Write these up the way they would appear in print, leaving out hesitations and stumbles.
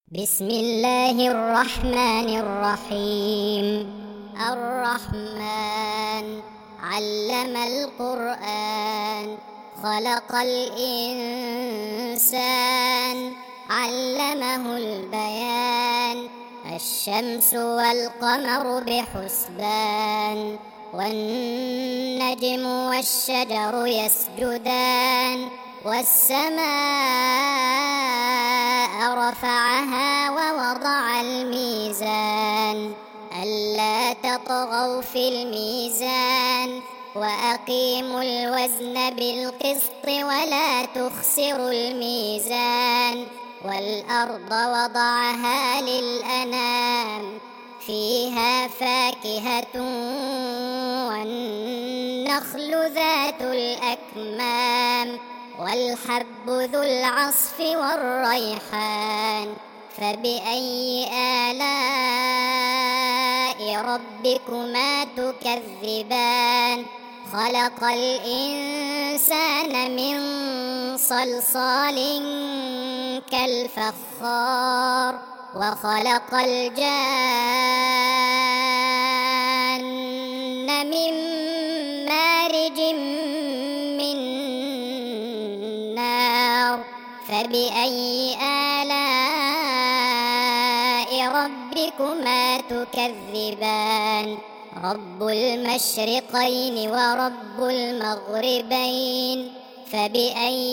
بسم الله الرحمن الرحيم. الرحمن علم القرآن، خلق الإنسان، علمه البيان. الشمس والقمر بحسبان، والنجم والشجر يسجدان. والسماء رفعها ووضع الميزان، ألا تطغوا في الميزان، وأقيموا الوزن بالقسط ولا تخسروا الميزان. والأرض وضعها للأنام، فيها فاكهة والنخل ذات الأكمام، والحب ذو العصف والريحان. فبأي آلاء ربكما تكذبان؟ خلق الإنسان من صلصال كالفخار، وخلق الجان من مارج من نار. فبأي آلاء ربكما تكذبان؟ رب المشرقين ورب المغربين. فبأي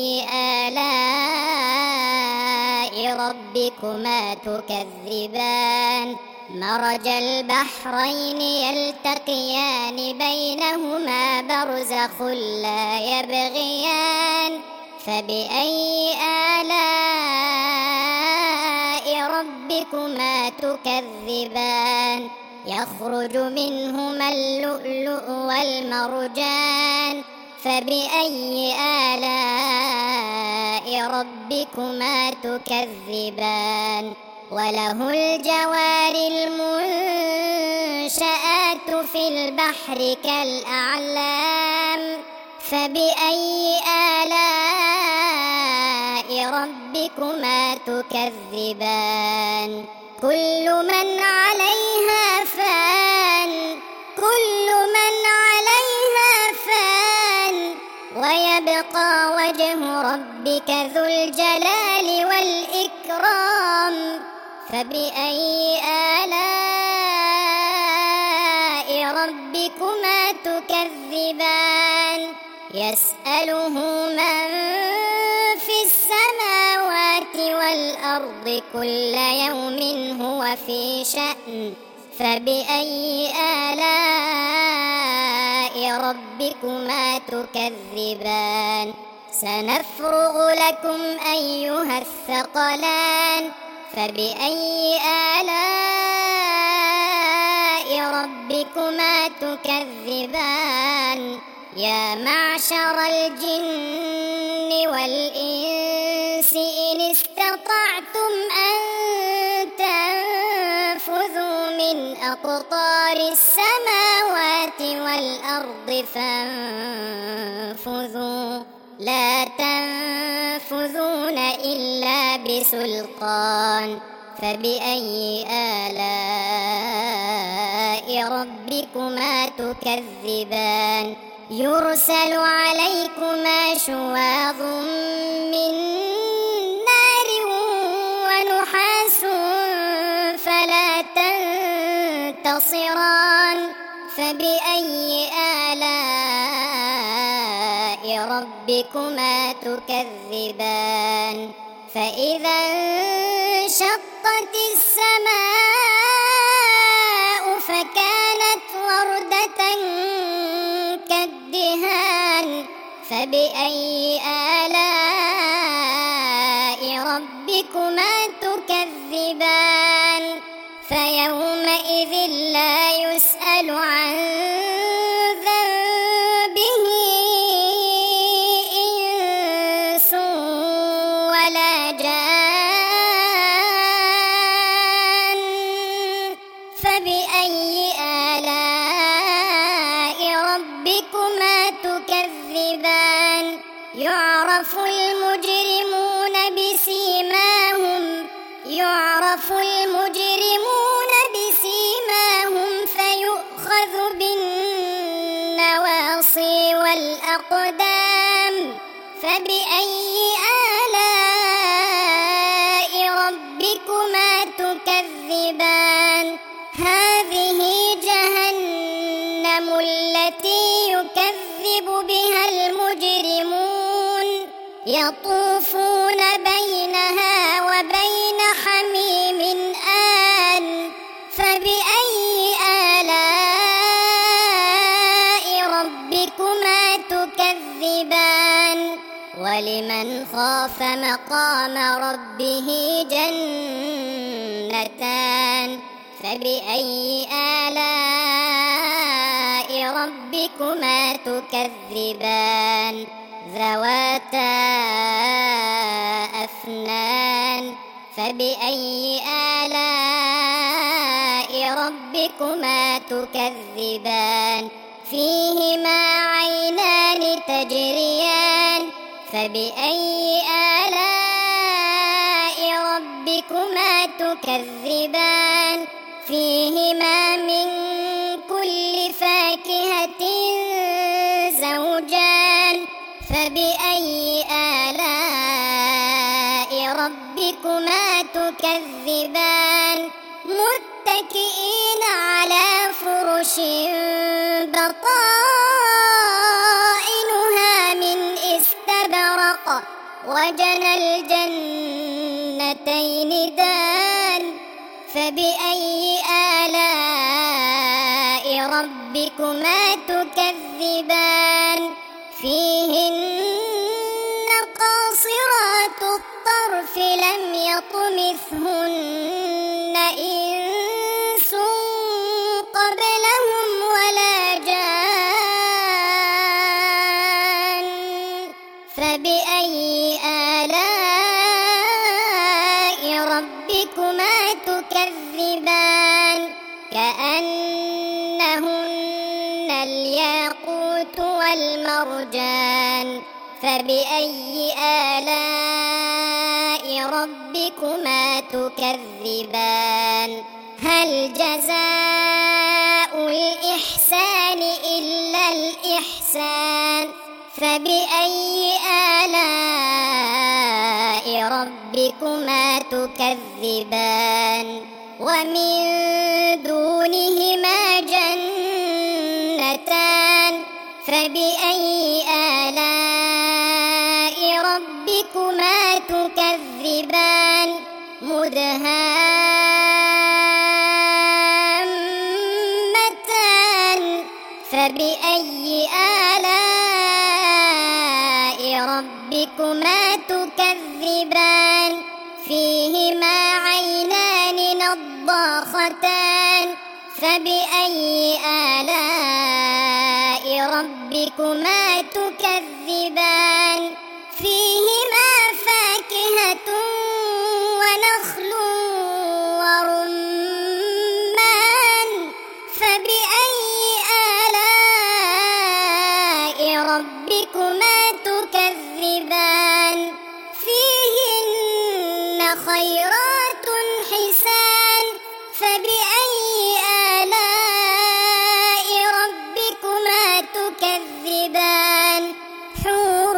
آلاء ربكما تكذبان؟ مرج البحرين يلتقيان، بينهما برزخ لا يبغيان. فبأي آلاء ربكما تكذبان؟ يخرج منهما اللؤلؤ والمرجان. فبأي آلاء ربكما تكذبان؟ وله الجوار المنشآت في البحر كالأعلام. فبأي آلاء ربكما تكذبان؟ كل من عليها فان، كل من عليها فان، ويبقى وجه ربك ذو الجلال والإكرام. فبأي آلاء ربكما تكذبان؟ يسأله من في السماوات والأرض، كل يوم هو في شأن. فبأي آلاء ربكما تكذبان؟ سنفرغ لكم أيها الثقلان. فبأي آلاء ربكما تكذبان؟ يا معشر الجن والإنس إن استطعتم أن تنفذوا من أقطار السماوات والأرض فانفذوا، لا تنفذون إلا بسلطان. فبأي آلاء ربكما تكذبان؟ يرسل عليكما شواظ من نار ونحاس فلا تنتصران. فبأي آلاء ربكما تكذبان؟ فإذا انشقت السماء فكانت وردة كالدهان. فبأي آلاء ربكما تكذبان؟ فيومئذ لا يسأل عن ذنبه إنس ولا جان. فبأي آلاء ربكما تكذبان؟ يعرف المجرمون بسيماهم فيؤخذ بالنواصي والأقدام فبأي آلاء ربكما تكذبان هذه جهنم التي يكذب بها المجرمون يطوفون بينها وبين حميم آن فبأي آلاء ربكما تكذبان ولمن خاف مقام ربه جنتان فبأي آلاء ربكما تكذبان ذواتا أفنان فبأي آلاء ربكما تكذبان فيهما عينان تجريان فبأي آلاء ربكما تكذبان فيهما من كل فاكهة زوجان فبأي آلاء ربكما تكذبان متكئين على فرش بطائنها من استبرق وجنى الجنتين دان فبأي آلاء ربكما تكذبان فيهن قاصرات الطرف لم يطمثهن إنس قبلهم ولا جان فبأي آلاء ربكما تكذبان كأنهن الياقوت والمرجان فبأي آلاء ربكما تكذبان هل جزاء الإحسان إلا الإحسان فبأي آلاء ربكما تكذبان ومن دونهما جنتان فبأي آلاء ربكما تكذبان مدهامتان فبأي آلاء ربكما تكذبان فيهما عينان نضاختان فبأي آلاء ربكما تكذبان فيهما فاكهة ونخل ورمان فبأي آلاء ربكما تكذبان فيهن خيرات حسان فبأي آلاء ربكما تكذبان حور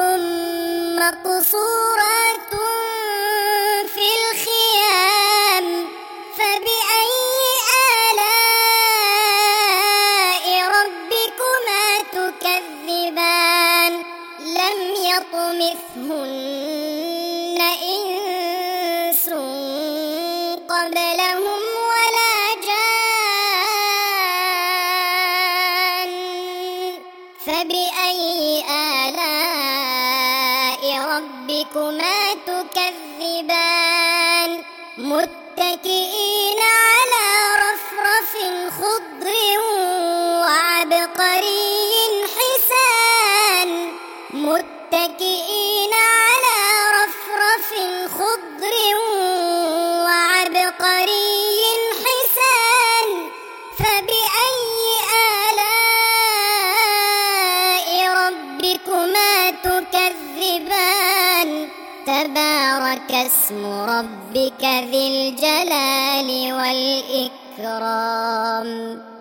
مقصورات في الخيام فبأي آلاء ربكما تكذبان لم يطمثهن إنس قبلهم ولا جان فبأي آلاء ربكما تكذبان متكئين على رفرف خضر وعبقري حسان متكئين على رفرف خضر وعبقري حسان فبأي آلاء ربكما تكذبان تبارك اسم ربك ذي الجلال والإكرام.